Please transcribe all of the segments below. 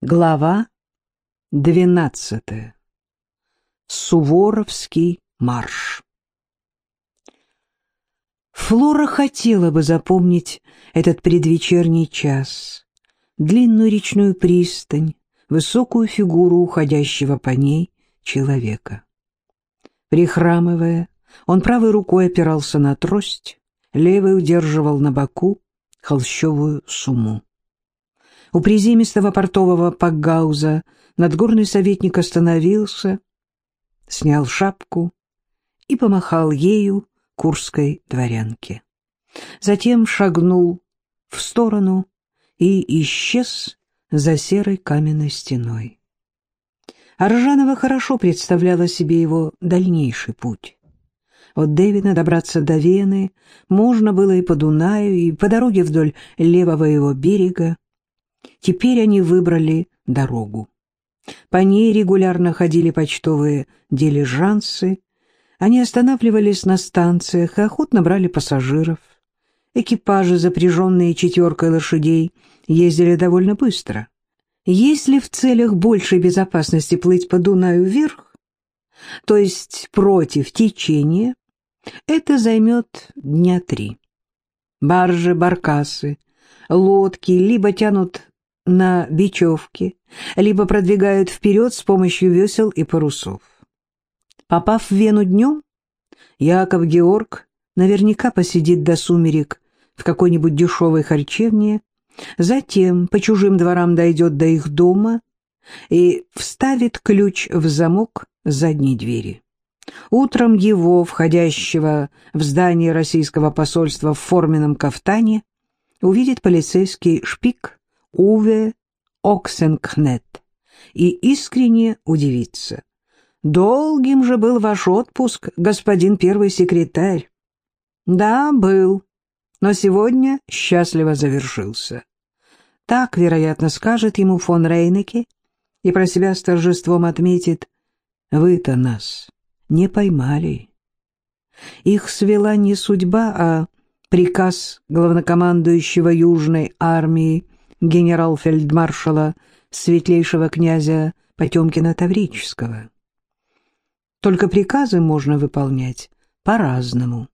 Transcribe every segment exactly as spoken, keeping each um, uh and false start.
Глава двенадцатая. Суворовский марш. Флора хотела бы запомнить этот предвечерний час, длинную речную пристань, высокую фигуру уходящего по ней человека. Прихрамывая, он правой рукой опирался на трость, левой удерживал на боку холщовую сумму. У приземистого портового пакгауза надгорный советник остановился, снял шапку и помахал ею курской дворянке. Затем шагнул в сторону и исчез за серой каменной стеной. Аржанова хорошо представляла себе его дальнейший путь. От Девина добраться до Вены можно было и по Дунаю, и по дороге вдоль левого его берега. Теперь они выбрали дорогу. По ней регулярно ходили почтовые дилижансы. Они останавливались на станциях и охотно брали пассажиров. Экипажи, запряженные четверкой лошадей, ездили довольно быстро. Если в целях большей безопасности плыть по Дунаю вверх, то есть против течения, это займет дня три. Баржи, баркасы, лодки либо тянут на бечевке, либо продвигают вперед с помощью весел и парусов. Попав в Вену днем, Яков Георг наверняка посидит до сумерек в какой-нибудь дешевой харчевне, затем по чужим дворам дойдет до их дома и вставит ключ в замок задней двери. Утром его, входящего в здание российского посольства в форменном кафтане, увидит полицейский шпик Уве Оксенкнет и искренне удивится. «Долгим же был ваш отпуск, господин первый секретарь». «Да, был, но сегодня счастливо завершился». Так, вероятно, скажет ему фон Рейнеке и про себя с торжеством отметит: «Вы-то нас не поймали». Их свела не судьба, а приказ главнокомандующего Южной армии генерал-фельдмаршала светлейшего князя Потемкина-Таврического. Только приказы можно выполнять по-разному.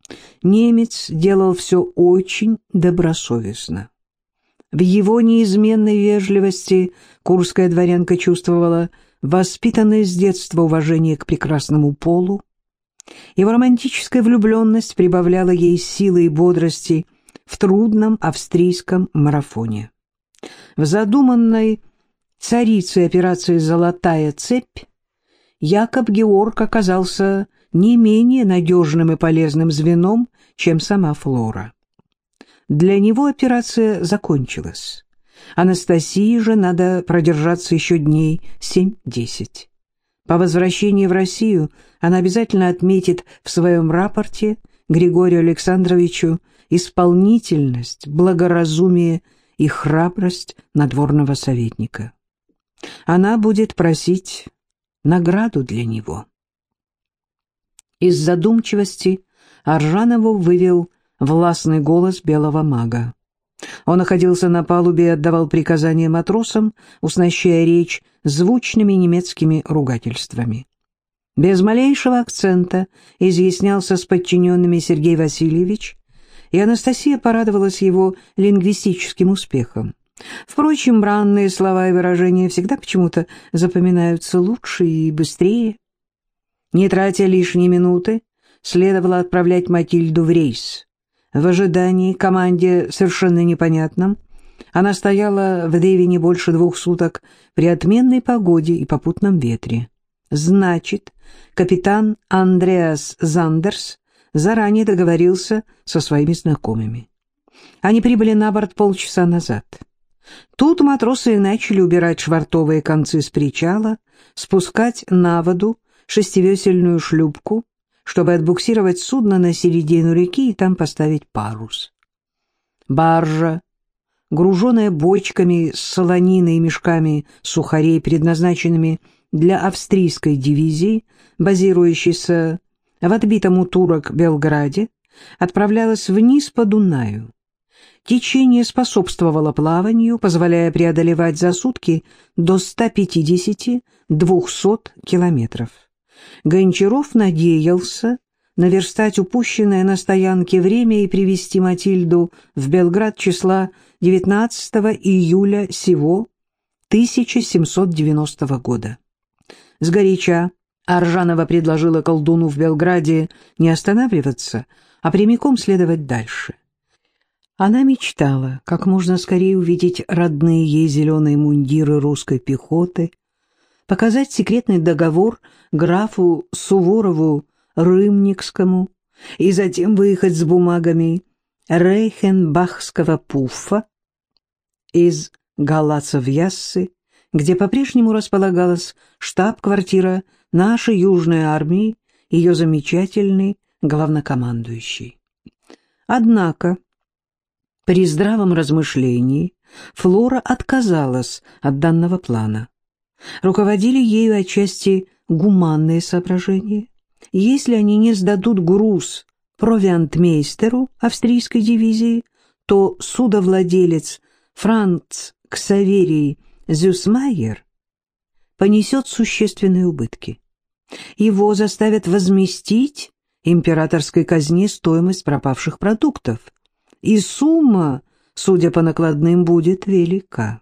Немец делал все очень добросовестно. В его неизменной вежливости курская дворянка чувствовала воспитанное с детства уважение к прекрасному полу. Его романтическая влюбленность прибавляла ей силы и бодрости в трудном австрийском марафоне. В задуманной царицей операции «Золотая цепь» Яков Георг оказался не менее надежным и полезным звеном, чем сама Флора. Для него операция закончилась. Анастасии же надо продержаться еще дней семь-десять. По возвращении в Россию она обязательно отметит в своем рапорте Григорию Александровичу исполнительность, благоразумие и храбрость надворного советника. Она будет просить награду для него. Из задумчивости Аржанову вывел властный голос белого мага. Он находился на палубе и отдавал приказания матросам, уснащая речь звучными немецкими ругательствами. Без малейшего акцента изъяснялся с подчиненными Сергей Васильевич, и Анастасия порадовалась его лингвистическим успехом. Впрочем, бранные слова и выражения всегда почему-то запоминаются лучше и быстрее. Не тратя лишние минуты, следовало отправлять Матильду в рейс. В ожидании команде совершенно непонятном она стояла в Девине больше двух суток при отменной погоде и попутном ветре. Значит, капитан Андреас Зандерс заранее договорился со своими знакомыми. Они прибыли на борт полчаса назад. Тут матросы начали убирать швартовые концы с причала, спускать на воду шестивесельную шлюпку, чтобы отбуксировать судно на середину реки и там поставить парус. Баржа, груженная бочками с солониной и мешками сухарей, предназначенными для австрийской дивизии, базирующейся в отбитом у турок Белграде, отправлялась вниз по Дунаю. Течение способствовало плаванию, позволяя преодолевать за сутки до ста пятидесяти — двухсот километров. Гончаров надеялся наверстать упущенное на стоянке время и привезти Матильду в Белград числа девятнадцатого июля сего тысяча семьсот девяностого года. Сгоряча Аржанова предложила колдуну в Белграде не останавливаться, а прямиком следовать дальше. Она мечтала как можно скорее увидеть родные ей зеленые мундиры русской пехоты, показать секретный договор графу Суворову-Рымникскому и затем выехать с бумагами рейхенбахского пуфа из Галацов-Яссы, где по-прежнему располагалась штаб-квартира нашей Южной армии, ее замечательный главнокомандующий. Однако при здравом размышлении Флора отказалась от данного плана. Руководили ею отчасти гуманные соображения. Если они не сдадут груз провиантмейстеру австрийской дивизии, то судовладелец Франц Ксаверий Зюсмайер понесет существенные убытки. Его заставят возместить императорской казне стоимость пропавших продуктов, и сумма, судя по накладным, будет велика.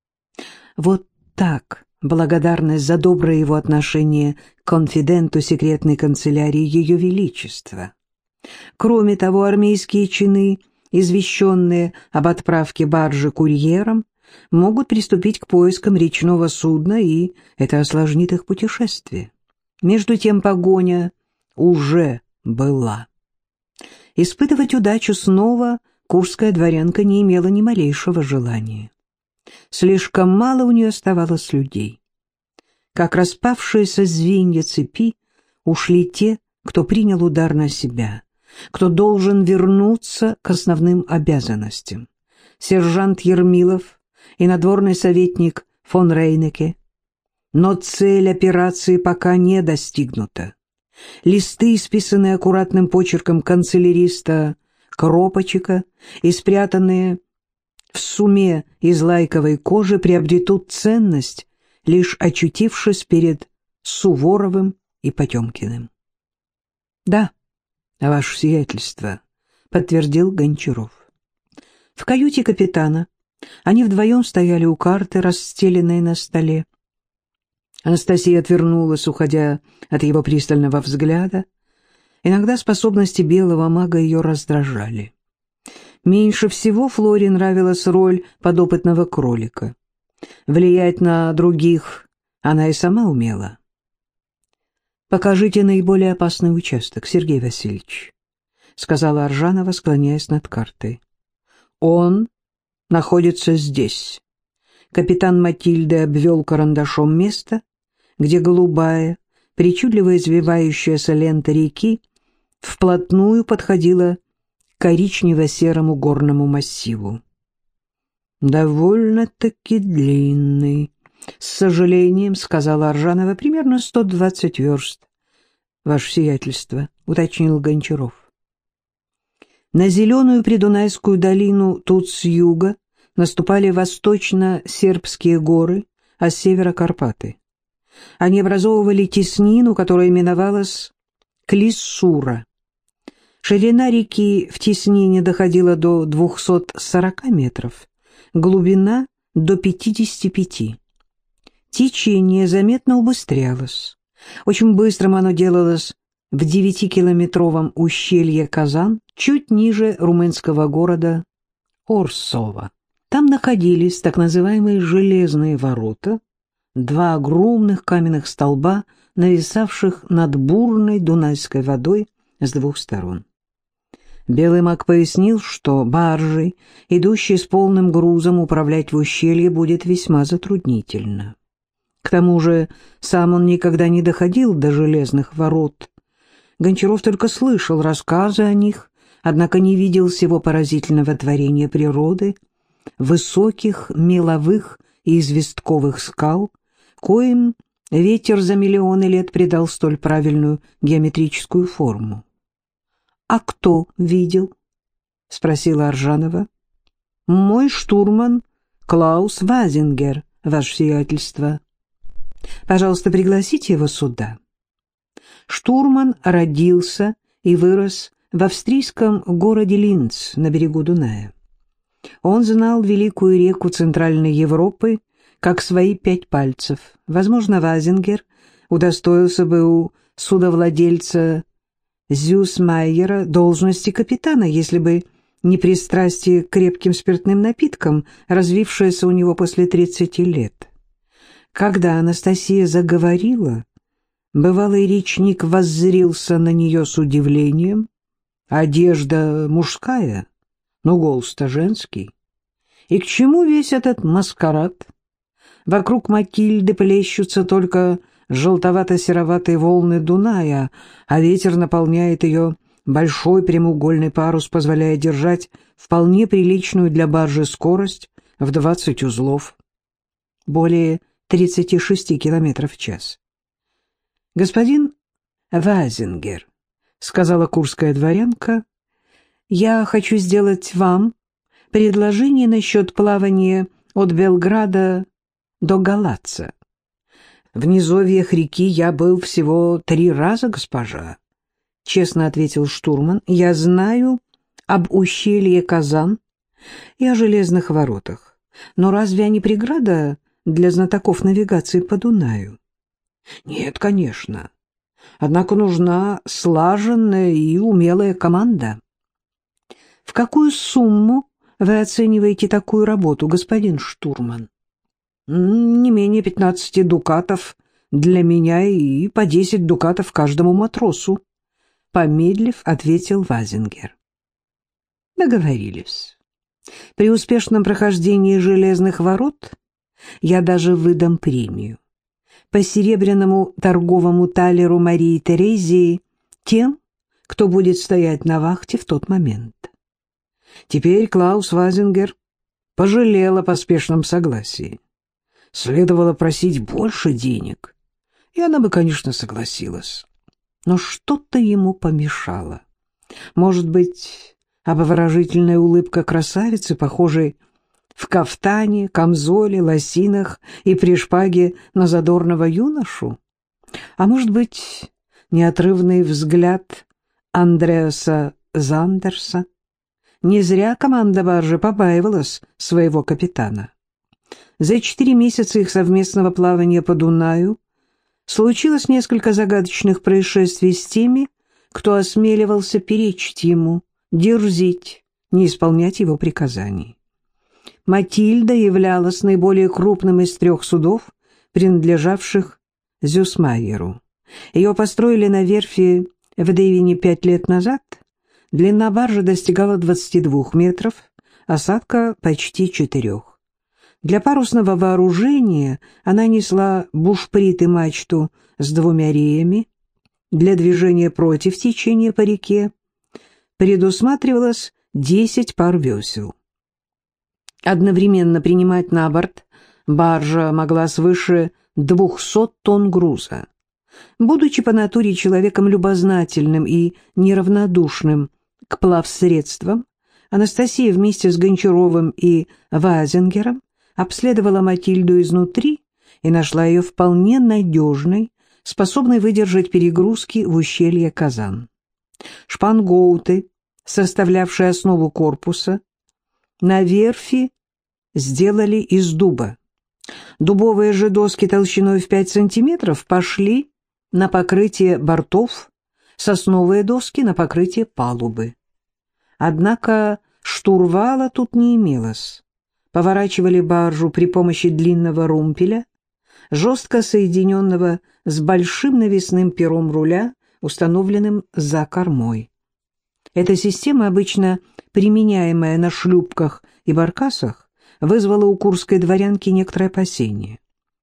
Вот так благодарность за доброе его отношение к конфиденту секретной канцелярии Ее Величества. Кроме того, армейские чины, извещенные об отправке баржи курьером, могут приступить к поискам речного судна, и это осложнит их путешествие. Между тем погоня уже была. Испытывать удачу снова курская дворянка не имела ни малейшего желания. Слишком мало у нее оставалось людей. Как распавшиеся звенья цепи ушли те, кто принял удар на себя, кто должен вернуться к основным обязанностям. Сержант Ермилов и надворный советник фон Рейнеке. Но цель операции пока не достигнута. Листы, исписанные аккуратным почерком канцеляриста Кропочека и спрятанные в суме из лайковой кожи, приобретут ценность, лишь очутившись перед Суворовым и Потемкиным. — Да, ваше сиятельство, — подтвердил Гончаров. В каюте капитана они вдвоем стояли у карты, расстеленной на столе. Анастасия отвернулась, уходя от его пристального взгляда. Иногда способности белого мага ее раздражали. Меньше всего Флоре нравилась роль подопытного кролика. Влиять на других она и сама умела. «Покажите наиболее опасный участок, Сергей Васильевич», — сказала Аржанова, склоняясь над картой. «Он находится здесь». Капитан Матильды обвел карандашом место, где голубая, причудливо извивающаяся лента реки вплотную подходила к коричнево-серому горному массиву. «Довольно-таки длинный», — с сожалением сказала Аржанова, — «примерно сто двадцать верст». «Ваше сиятельство», — уточнил Гончаров. На зеленую Придунайскую долину тут с юга наступали восточно-сербские горы, а с севера — Карпаты. Они образовывали теснину, которая именовалась Клиссура. Ширина реки в теснине доходила до двухсот сорока метров, глубина — до пятидесяти пяти. Течение заметно убыстрялось. Очень быстрым оно делалось в девятикилометровом ущелье Казан, чуть ниже румынского города Орсова. Там находились так называемые «железные ворота», два огромных каменных столба, нависавших над бурной Дунайской водой с двух сторон. Белый маг пояснил, что баржей, идущей с полным грузом, управлять в ущелье будет весьма затруднительно. К тому же сам он никогда не доходил до железных ворот. Гончаров только слышал рассказы о них, однако не видел всего поразительного творения природы, высоких, меловых и известковых скал, коим ветер за миллионы лет придал столь правильную геометрическую форму. — А кто видел? — спросила Аржанова. Мой штурман Клаус Вазингер, ваше сиятельство. Пожалуйста, пригласите его сюда. Штурман родился и вырос в австрийском городе Линц на берегу Дуная. Он знал великую реку Центральной Европы как свои пять пальцев. Возможно, Вазингер удостоился бы у судовладельца Зюсмайера должности капитана, если бы не пристрастие к крепким спиртным напиткам, развившееся у него после тридцати лет. Когда Анастасия заговорила, бывалый речник воззрился на нее с удивлением. Одежда мужская, но голос-то женский. И к чему весь этот маскарад? Вокруг Матильды плещутся только желтовато-сероватые волны Дуная, а ветер наполняет ее большой прямоугольный парус, позволяя держать вполне приличную для баржи скорость в двадцать узлов, более тридцати шести километров в час. «Господин Вазингер», — сказала курская дворянка, — «я хочу сделать вам предложение насчет плавания от Белграда до Галаца. В низовьях реки я был всего три раза, госпожа», — честно ответил штурман. «Я знаю об ущелье Казан и о железных воротах. Но разве они преграда для знатоков навигации по Дунаю?» «Нет, конечно. Однако нужна слаженная и умелая команда». «В какую сумму вы оцениваете такую работу, господин штурман?» «Не менее пятнадцати дукатов для меня и по десять дукатов каждому матросу», — помедлив, ответил Вазингер. «Договорились. При успешном прохождении железных ворот я даже выдам премию по серебряному торговому талеру Марии Терезии тем, кто будет стоять на вахте в тот момент». Теперь Клаус Вазингер пожалел о поспешном согласии. Следовало просить больше денег, и она бы, конечно, согласилась. Но что-то ему помешало. Может быть, обворожительная улыбка красавицы, похожей в кафтане, камзоле, лосинах и при шпаге на задорного юношу? А может быть, неотрывный взгляд Андреаса Зандерса? Не зря команда баржи побаивалась своего капитана. За четыре месяца их совместного плавания по Дунаю случилось несколько загадочных происшествий с теми, кто осмеливался перечить ему, дерзить, не исполнять его приказаний. Матильда являлась наиболее крупным из трех судов, принадлежавших Зюсмайеру. Ее построили на верфи в Девине пять лет назад. Длина баржи достигала двадцати двух метров, осадка почти четырех. Для парусного вооружения она несла бушприт и мачту с двумя реями. Для движения против течения по реке предусматривалось десять пар весел. Одновременно принимать на борт баржа могла свыше двухсот тонн груза. Будучи по натуре человеком любознательным и неравнодушным к плавсредствам, Анастасия вместе с Гончаровым и Вазингером обследовала Матильду изнутри и нашла ее вполне надежной, способной выдержать перегрузки в ущелье Казан. Шпангоуты, составлявшие основу корпуса, на верфи сделали из дуба. Дубовые же доски толщиной в пять сантиметров пошли на покрытие бортов, сосновые доски на покрытие палубы. Однако штурвала тут не имелось. Поворачивали баржу при помощи длинного румпеля, жестко соединенного с большим навесным пером руля, установленным за кормой. Эта система, обычно применяемая на шлюпках и баркасах, вызвала у курской дворянки некоторое опасение.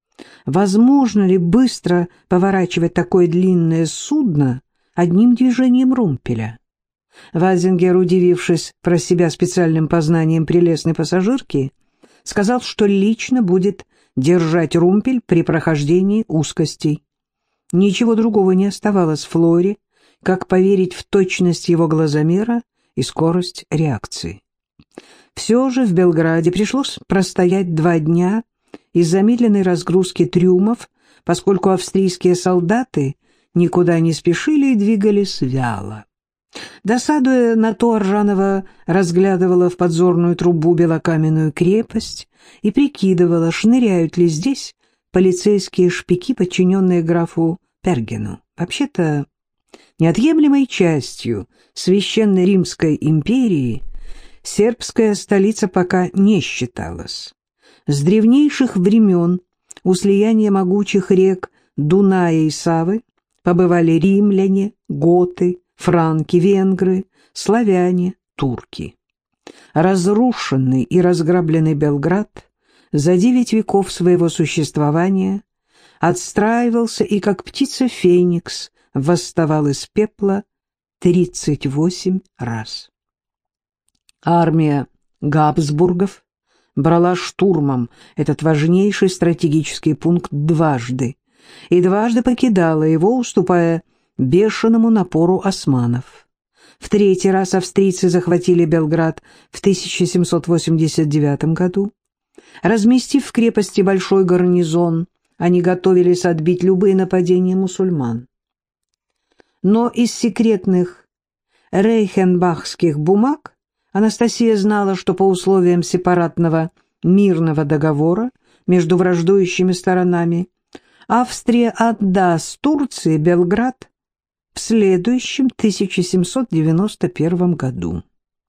Возможно ли быстро поворачивать такое длинное судно одним движением румпеля? Вазингер, удивившись про себя специальным познанием прелестной пассажирки, сказал, что лично будет держать румпель при прохождении узкостей. Ничего другого не оставалось Флоре, как поверить в точность его глазомера и скорость реакции. Все же в Белграде пришлось простоять два дня из-за медленной разгрузки трюмов, поскольку австрийские солдаты никуда не спешили и двигались вяло. Досадуя на то, Аржанова разглядывала в подзорную трубу белокаменную крепость и прикидывала, шныряют ли здесь полицейские шпики, подчиненные графу Пергену. Вообще-то, неотъемлемой частью Священной Римской империи сербская столица пока не считалась. С древнейших времен у слияния могучих рек Дуная и Савы побывали римляне, готы, франки, венгры, славяне, турки. Разрушенный и разграбленный Белград за девять веков своего существования отстраивался и, как птица Феникс, восставал из пепла тридцать восемь раз. Армия Габсбургов брала штурмом этот важнейший стратегический пункт дважды и дважды покидала его, уступая бешеному напору османов. В третий раз австрийцы захватили Белград в тысяча семьсот восемьдесят девятом году. Разместив в крепости большой гарнизон, они готовились отбить любые нападения мусульман. Но из секретных рейхенбахских бумаг Анастасия знала, что по условиям сепаратного мирного договора между враждующими сторонами Австрия отдаст Турции Белград в следующем тысяча семьсот девяносто первом году.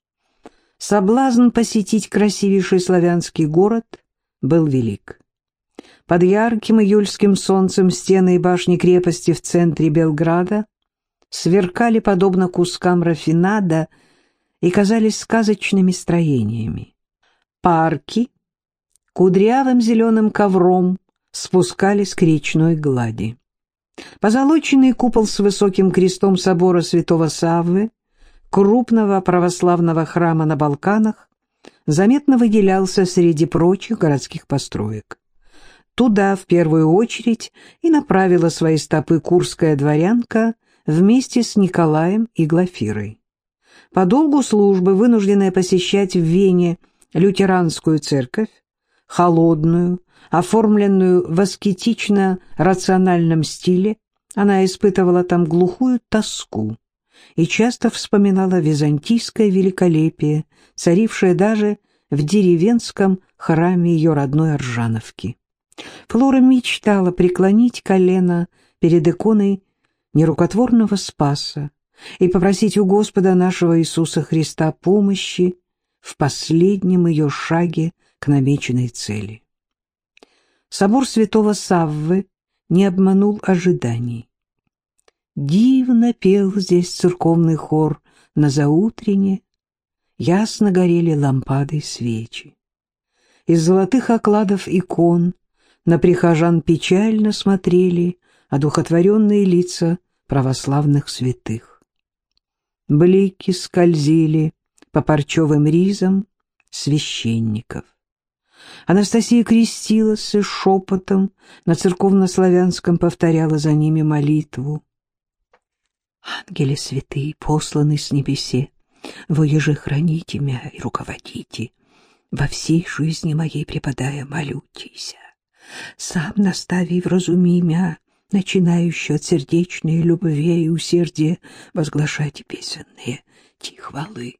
Соблазн посетить красивейший славянский город был велик. Под ярким июльским солнцем стены и башни крепости в центре Белграда сверкали подобно кускам рафинада и казались сказочными строениями. Парки кудрявым зеленым ковром спускались к речной глади. Позолоченный купол с высоким крестом собора святого Саввы, крупного православного храма на Балканах, заметно выделялся среди прочих городских построек. Туда в первую очередь и направила свои стопы курская дворянка вместе с Николаем и Глафирой. По долгу службы, вынужденная посещать в Вене лютеранскую церковь, холодную, оформленную в аскетично-рациональном стиле, она испытывала там глухую тоску и часто вспоминала византийское великолепие, царившее даже в деревенском храме ее родной Аржановки. Флора мечтала преклонить колено перед иконой нерукотворного Спаса и попросить у Господа нашего Иисуса Христа помощи в последнем ее шаге к намеченной цели. Собор святого Саввы не обманул ожиданий. Дивно пел здесь церковный хор на заутрене, ясно горели лампады и свечи. Из золотых окладов икон на прихожан печально смотрели одухотворенные лица православных святых. Блики скользили по парчевым ризам священников. Анастасия крестилась и шепотом на церковно-славянском повторяла за ними молитву. «Ангели святые, посланы с небесе, вы еже храните мя и руководите, во всей жизни моей преподая молютеся. Сам настави вразуми мя, начинающую от сердечной любви и усердия возглашать песенные ти хвалы».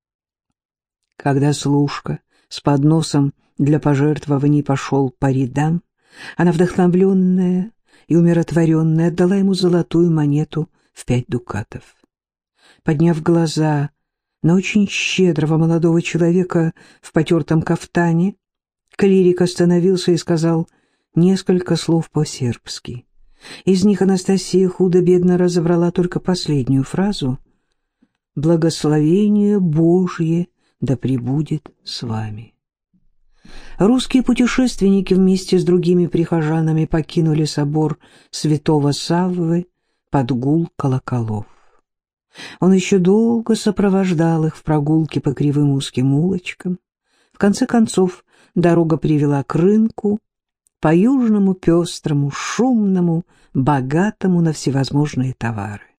Когда служка с подносом для пожертвований пошел по рядам, она, вдохновленная и умиротворенная, отдала ему золотую монету в пять дукатов. Подняв глаза на очень щедрого молодого человека в потертом кафтане, клирик остановился и сказал несколько слов по-сербски. Из них Анастасия худо-бедно разобрала только последнюю фразу «Благословение Божье да пребудет с вами». Русские путешественники вместе с другими прихожанами покинули собор святого Саввы под гул колоколов. Он еще долго сопровождал их в прогулке по кривым узким улочкам. В конце концов дорога привела к рынку, по-южному пестрому, шумному, богатому на всевозможные товары.